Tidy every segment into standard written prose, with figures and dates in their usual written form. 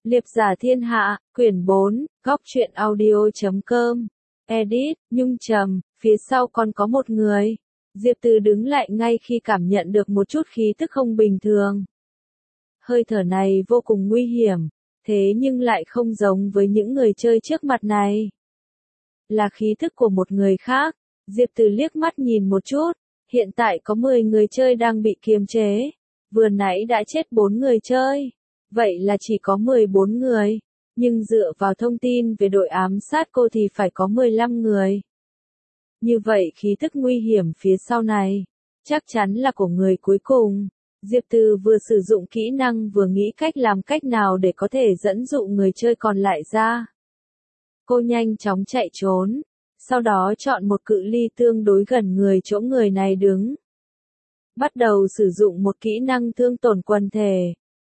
Liệp giả thiên hạ, quyển 4, góc truyện audio.com. Edit, Nhung trầm, phía sau còn có một người. Diệp Từ đứng lại ngay khi cảm nhận được một chút khí tức không bình thường. Hơi thở này vô cùng nguy hiểm, thế nhưng lại không giống với những người chơi trước mặt này. Là khí tức của một người khác. Diệp Từ liếc mắt nhìn một chút, hiện tại có 10 người chơi đang bị kiềm chế. Vừa nãy đã chết 4 người chơi. Vậy là chỉ có 14 người, nhưng dựa vào thông tin về đội ám sát cô thì phải có 15 người. Như vậy khí tức nguy hiểm phía sau này, chắc chắn là của người cuối cùng. Diệp Từ vừa sử dụng kỹ năng vừa nghĩ làm cách nào để có thể dẫn dụ người chơi còn lại ra. Cô nhanh chóng chạy trốn, sau đó chọn một cự ly tương đối gần người chỗ người này đứng. Bắt đầu sử dụng một kỹ năng thương tổn quần thể.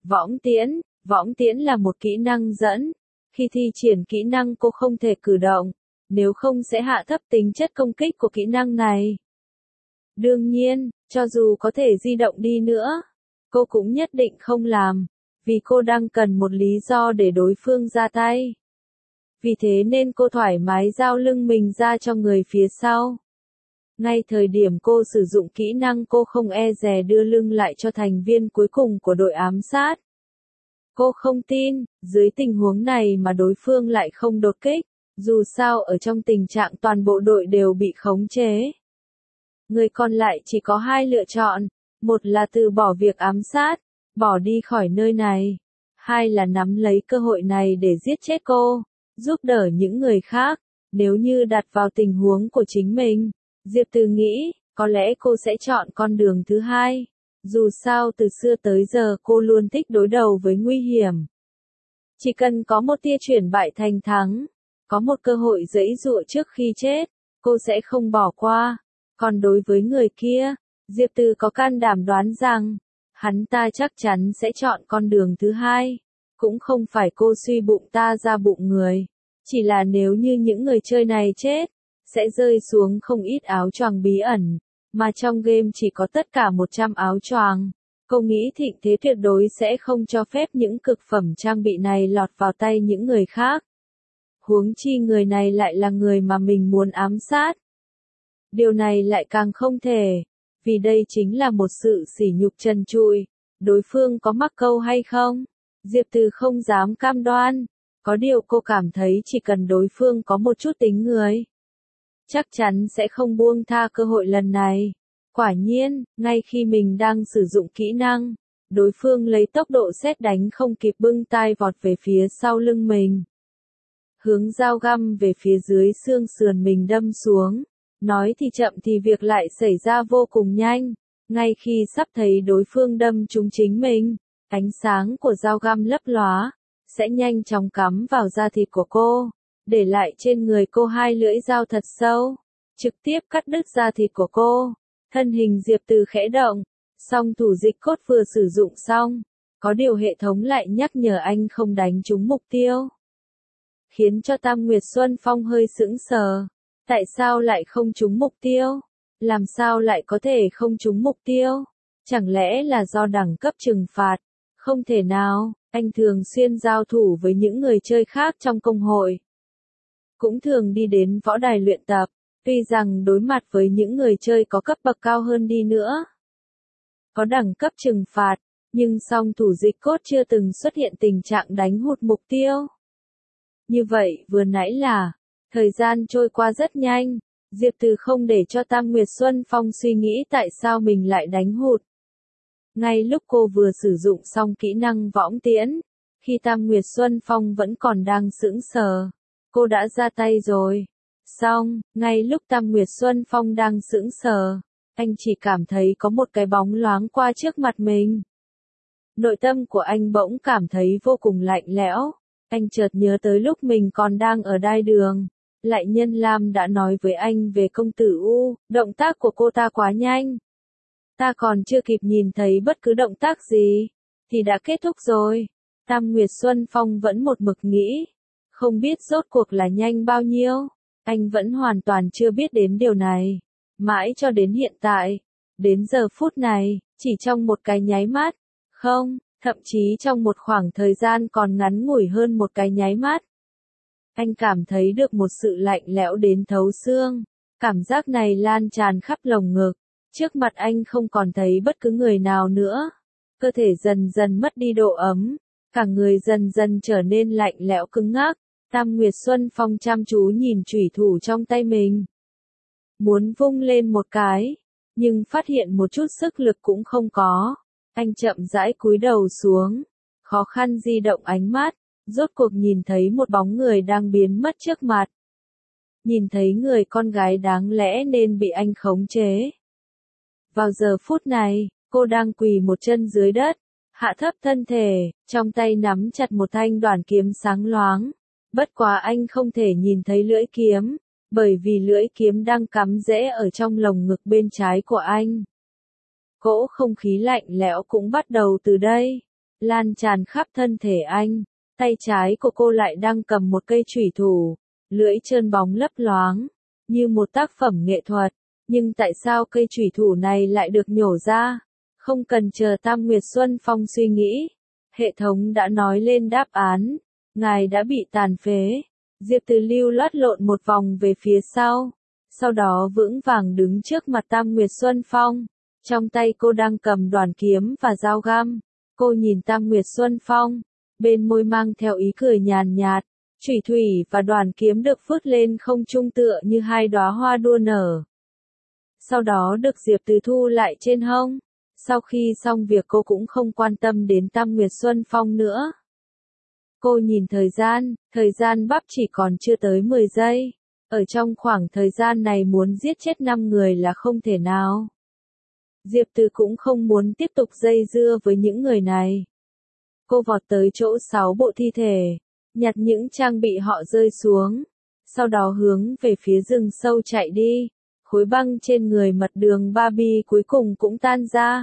Võng tiễn là một kỹ năng dẫn. Khi thi triển kỹ năng cô không thể cử động, nếu không sẽ hạ thấp tính chất công kích của kỹ năng này. Đương nhiên, cho dù có thể di động đi nữa, cô cũng nhất định không làm, vì cô đang cần một lý do để đối phương ra tay. Vì thế nên cô thoải mái giao lưng mình ra cho người phía sau. Ngay thời điểm cô sử dụng kỹ năng cô không e dè đưa lưng lại cho thành viên cuối cùng của đội ám sát. Cô không tin, dưới tình huống này mà đối phương lại không đột kích, dù sao ở trong tình trạng toàn bộ đội đều bị khống chế. Người còn lại chỉ có hai lựa chọn, một là từ bỏ việc ám sát, bỏ đi khỏi nơi này, hai là nắm lấy cơ hội này để giết chết cô, giúp đỡ những người khác. Nếu như đặt vào tình huống của chính mình, Diệp Từ nghĩ, có lẽ cô sẽ chọn con đường thứ hai. Dù sao từ xưa tới giờ cô luôn thích đối đầu với nguy hiểm. Chỉ cần có một tia chuyển bại thành thắng, có một cơ hội giãy giụa trước khi chết, cô sẽ không bỏ qua. Còn đối với người kia, Diệp Từ có can đảm đoán rằng, hắn ta chắc chắn sẽ chọn con đường thứ hai. Cũng không phải cô suy bụng ta ra bụng người, chỉ là nếu như những người chơi này chết, sẽ rơi xuống không ít áo choàng bí ẩn. Mà trong game chỉ có tất cả 100 áo choàng. Cô nghĩ thịnh thế tuyệt đối sẽ không cho phép những cực phẩm trang bị này lọt vào tay những người khác. Huống chi người này lại là người mà mình muốn ám sát. Điều này lại càng không thể, vì đây chính là một sự sỉ nhục trần trụi. Đối phương có mắc câu hay không? Diệp Từ không dám cam đoan. Có điều cô cảm thấy chỉ cần đối phương có một chút tính người, chắc chắn sẽ không buông tha cơ hội lần này. Quả nhiên, ngay khi mình đang sử dụng kỹ năng, đối phương lấy tốc độ sét đánh không kịp bưng tai vọt về phía sau lưng mình. Hướng dao găm về phía dưới xương sườn mình đâm xuống. Nói thì chậm thì việc lại xảy ra vô cùng nhanh. Ngay khi sắp thấy đối phương đâm trúng chính mình, ánh sáng của dao găm lấp lóa, sẽ nhanh chóng cắm vào da thịt của cô, để lại trên người cô hai lưỡi dao thật sâu, trực tiếp cắt đứt da thịt của cô. Thân hình Diệp Từ khẽ động, song thủ dịch cốt vừa sử dụng xong, có điều hệ thống lại nhắc nhở anh không đánh trúng mục tiêu. Khiến cho Tam Nguyệt Xuân Phong hơi sững sờ. Tại sao lại không trúng mục tiêu? Làm sao lại có thể không trúng mục tiêu? Chẳng lẽ là do đẳng cấp trừng phạt? Không thể nào, anh thường xuyên giao thủ với những người chơi khác trong công hội. Cũng thường đi đến võ đài luyện tập, tuy rằng đối mặt với những người chơi có cấp bậc cao hơn đi nữa, có đẳng cấp trừng phạt, nhưng song thủ dịch cốt chưa từng xuất hiện tình trạng đánh hụt mục tiêu. Như vậy vừa nãy là, thời gian trôi qua rất nhanh, Diệp Từ không để cho Tam Nguyệt Xuân Phong suy nghĩ tại sao mình lại đánh hụt. Ngay lúc cô vừa sử dụng xong kỹ năng võng tiễn, khi Tam Nguyệt Xuân Phong vẫn còn đang sững sờ, cô đã ra tay rồi. Xong, ngay lúc Tam Nguyệt Xuân Phong đang sững sờ, anh chỉ cảm thấy có một cái bóng loáng qua trước mặt mình. Nội tâm của anh bỗng cảm thấy vô cùng lạnh lẽo. Anh chợt nhớ tới lúc mình còn đang ở đai đường. Lại Nhân Lam đã nói với anh về công tử U, động tác của cô ta quá nhanh. Ta còn chưa kịp nhìn thấy bất cứ động tác gì, thì đã kết thúc rồi. Tam Nguyệt Xuân Phong vẫn một mực nghĩ, không biết rốt cuộc là nhanh bao nhiêu. Anh vẫn hoàn toàn chưa biết đến điều này. Mãi cho đến hiện tại, đến giờ phút này, chỉ trong một cái nháy mắt, không, thậm chí trong một khoảng thời gian còn ngắn ngủi hơn một cái nháy mắt. Anh cảm thấy được một sự lạnh lẽo đến thấu xương, cảm giác này lan tràn khắp lồng ngực, trước mặt anh không còn thấy bất cứ người nào nữa, cơ thể dần dần mất đi độ ấm, cả người dần dần trở nên lạnh lẽo cứng ngắc. Tam Nguyệt Xuân Phong chăm chú nhìn chủy thủ trong tay mình, muốn vung lên một cái, nhưng phát hiện một chút sức lực cũng không có. Anh chậm rãi cúi đầu xuống, khó khăn di động ánh mắt, rốt cuộc nhìn thấy một bóng người đang biến mất trước mặt. Nhìn thấy người con gái đáng lẽ nên bị anh khống chế. Vào giờ phút này, cô đang quỳ một chân dưới đất, hạ thấp thân thể, trong tay nắm chặt một thanh đoản kiếm sáng loáng. Bất quá anh không thể nhìn thấy lưỡi kiếm, bởi vì lưỡi kiếm đang cắm rễ ở trong lồng ngực bên trái của anh. Cỗ không khí lạnh lẽo cũng bắt đầu từ đây, lan tràn khắp thân thể anh. Tay trái của cô lại đang cầm một cây chủy thủ, lưỡi trơn bóng lấp loáng, như một tác phẩm nghệ thuật. Nhưng tại sao cây chủy thủ này lại được nhổ ra? Không cần chờ Tam Nguyệt Xuân Phong suy nghĩ, hệ thống đã nói lên đáp án. Ngài đã bị tàn phế. Diệp Từ lưu loát lộn một vòng về phía sau đó vững vàng đứng trước mặt Tam Nguyệt Xuân Phong. Trong tay cô đang cầm đoản kiếm và dao găm. Cô nhìn Tam Nguyệt Xuân Phong, bên môi mang theo ý cười nhàn nhạt. Chủy thủy và đoản kiếm được phước lên không trung tựa như hai đóa hoa đua nở. Sau đó được Diệp Từ thu lại trên hông. Sau khi xong việc cô cũng không quan tâm đến Tam Nguyệt Xuân Phong nữa. Cô nhìn thời gian bắp chỉ còn chưa tới 10 giây. Ở trong khoảng thời gian này muốn giết chết 5 người là không thể nào. Diệp Từ cũng không muốn tiếp tục dây dưa với những người này. Cô vọt tới chỗ 6 bộ thi thể, nhặt những trang bị họ rơi xuống, sau đó hướng về phía rừng sâu chạy đi. Khối băng trên người mật đường Barbie cuối cùng cũng tan ra.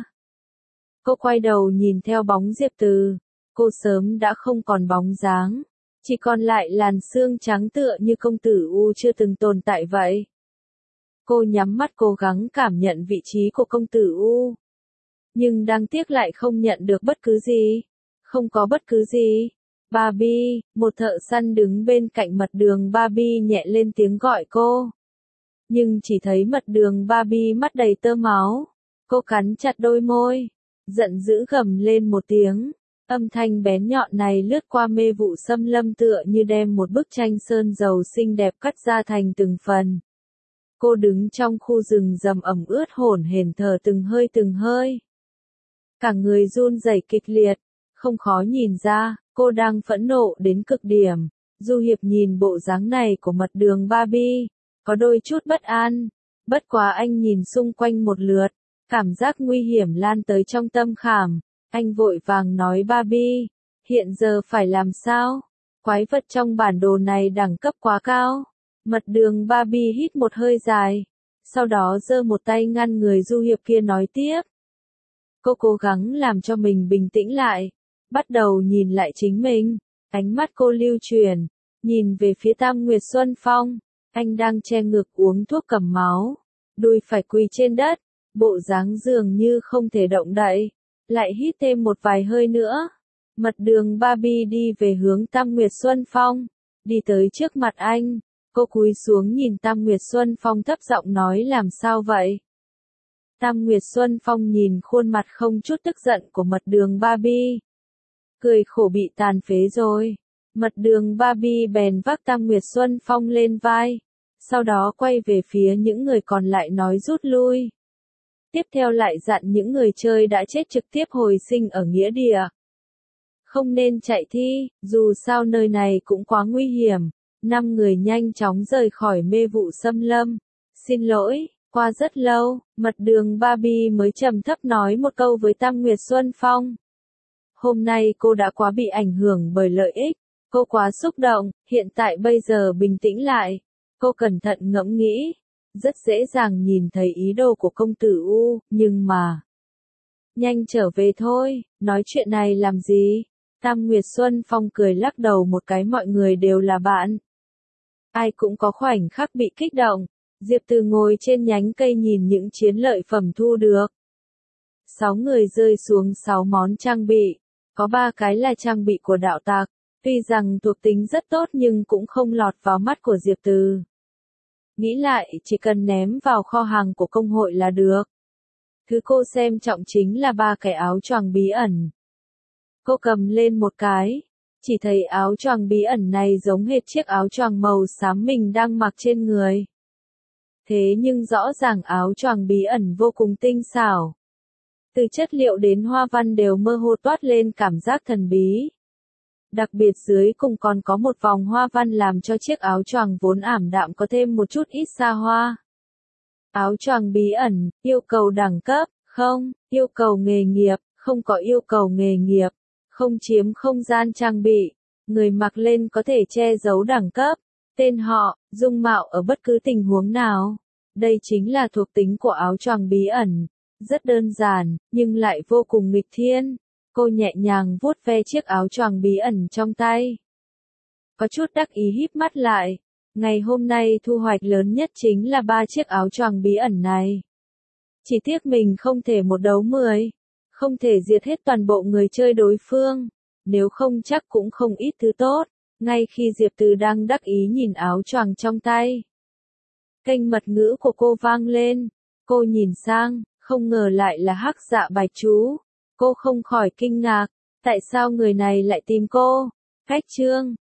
Cô quay đầu nhìn theo bóng Diệp Từ. Cô sớm đã không còn bóng dáng, chỉ còn lại làn xương trắng tựa như công tử U chưa từng tồn tại vậy. Cô nhắm mắt cố gắng cảm nhận vị trí của công tử U. Nhưng đáng tiếc lại không nhận được bất cứ gì. Không có bất cứ gì. Barbie, một thợ săn đứng bên cạnh mật đường Barbie nhẹ lên tiếng gọi cô. Nhưng chỉ thấy mật đường Barbie mắt đầy tơ máu. Cô cắn chặt đôi môi, giận dữ gầm lên một tiếng. Âm thanh bén nhọn này lướt qua mê vụ xâm lâm tựa như đem một bức tranh sơn dầu xinh đẹp cắt ra thành từng phần. Cô đứng trong khu rừng rậm ẩm ướt hổn hển thở từng hơi. Cả người run rẩy kịch liệt, không khó nhìn ra, cô đang phẫn nộ đến cực điểm. Du Hiệp nhìn bộ dáng này của mật đường Barbie, có đôi chút bất an. Bất quá anh nhìn xung quanh một lượt, cảm giác nguy hiểm lan tới trong tâm khảm. Anh vội vàng nói Barbie, hiện giờ phải làm sao? Quái vật trong bản đồ này đẳng cấp quá cao. Mật đường Barbie hít một hơi dài, sau đó giơ một tay ngăn người Du Hiệp kia nói tiếp. Cô cố gắng làm cho mình bình tĩnh lại, bắt đầu nhìn lại chính mình, ánh mắt cô lưu chuyển, nhìn về phía Tam Nguyệt Xuân Phong, anh đang che ngực uống thuốc cầm máu, đùi phải quỳ trên đất, bộ dáng dường như không thể động đậy. Lại hít thêm một vài hơi nữa. Mật đường Barbie đi về hướng Tam Nguyệt Xuân Phong, đi tới trước mặt anh. Cô cúi xuống nhìn Tam Nguyệt Xuân Phong thấp giọng nói làm sao vậy? Tam Nguyệt Xuân Phong nhìn khuôn mặt không chút tức giận của mật đường Barbie. Cười khổ bị tàn phế rồi. Mật đường Barbie bèn vác Tam Nguyệt Xuân Phong lên vai. Sau đó quay về phía những người còn lại nói rút lui. Tiếp theo lại dặn những người chơi đã chết trực tiếp hồi sinh ở nghĩa địa. Không nên chạy thi, dù sao nơi này cũng quá nguy hiểm. 5 người nhanh chóng rời khỏi mê vụ xâm lâm. Xin lỗi, qua rất lâu, mật đường Barbie mới trầm thấp nói một câu với Tam Nguyệt Xuân Phong. Hôm nay cô đã quá bị ảnh hưởng bởi lợi ích. Cô quá xúc động, hiện tại bây giờ bình tĩnh lại. Cô cẩn thận ngẫm nghĩ. Rất dễ dàng nhìn thấy ý đồ của công tử U, nhưng mà... Nhanh trở về thôi, nói chuyện này làm gì? Tam Nguyệt Xuân Phong cười lắc đầu một cái mọi người đều là bạn. Ai cũng có khoảnh khắc bị kích động. Diệp Từ ngồi trên nhánh cây nhìn những chiến lợi phẩm thu được. 6 người rơi xuống 6 món trang bị. Có 3 cái là trang bị của đạo tặc, tuy rằng thuộc tính rất tốt nhưng cũng không lọt vào mắt của Diệp Từ. Nghĩ lại, chỉ cần ném vào kho hàng của công hội là được. Thứ cô xem trọng chính là 3 cái áo choàng bí ẩn. Cô cầm lên một cái, chỉ thấy áo choàng bí ẩn này giống hệt chiếc áo choàng màu xám mình đang mặc trên người. Thế nhưng rõ ràng áo choàng bí ẩn vô cùng tinh xảo. Từ chất liệu đến hoa văn đều mơ hồ toát lên cảm giác thần bí. Đặc biệt dưới cùng còn có một vòng hoa văn làm cho chiếc áo choàng vốn ảm đạm có thêm một chút ít xa hoa. Áo choàng bí ẩn, yêu cầu đẳng cấp, không, yêu cầu nghề nghiệp, không có yêu cầu nghề nghiệp, không chiếm không gian trang bị, người mặc lên có thể che giấu đẳng cấp, tên họ, dung mạo ở bất cứ tình huống nào. Đây chính là thuộc tính của áo choàng bí ẩn, rất đơn giản, nhưng lại vô cùng nghịch thiên. Cô nhẹ nhàng vuốt ve chiếc áo choàng bí ẩn trong tay. Có chút đắc ý híp mắt lại. Ngày hôm nay thu hoạch lớn nhất chính là 3 chiếc áo choàng bí ẩn này. Chỉ tiếc mình không thể một đấu 10. Không thể diệt hết toàn bộ người chơi đối phương. Nếu không chắc cũng không ít thứ tốt. Ngay khi Diệp Từ đang đắc ý nhìn áo choàng trong tay, kênh mật ngữ của cô vang lên. Cô nhìn sang, không ngờ lại là Hắc Dạ Bạch Chú. Cô không khỏi kinh ngạc, tại sao người này lại tìm cô? Khách trương,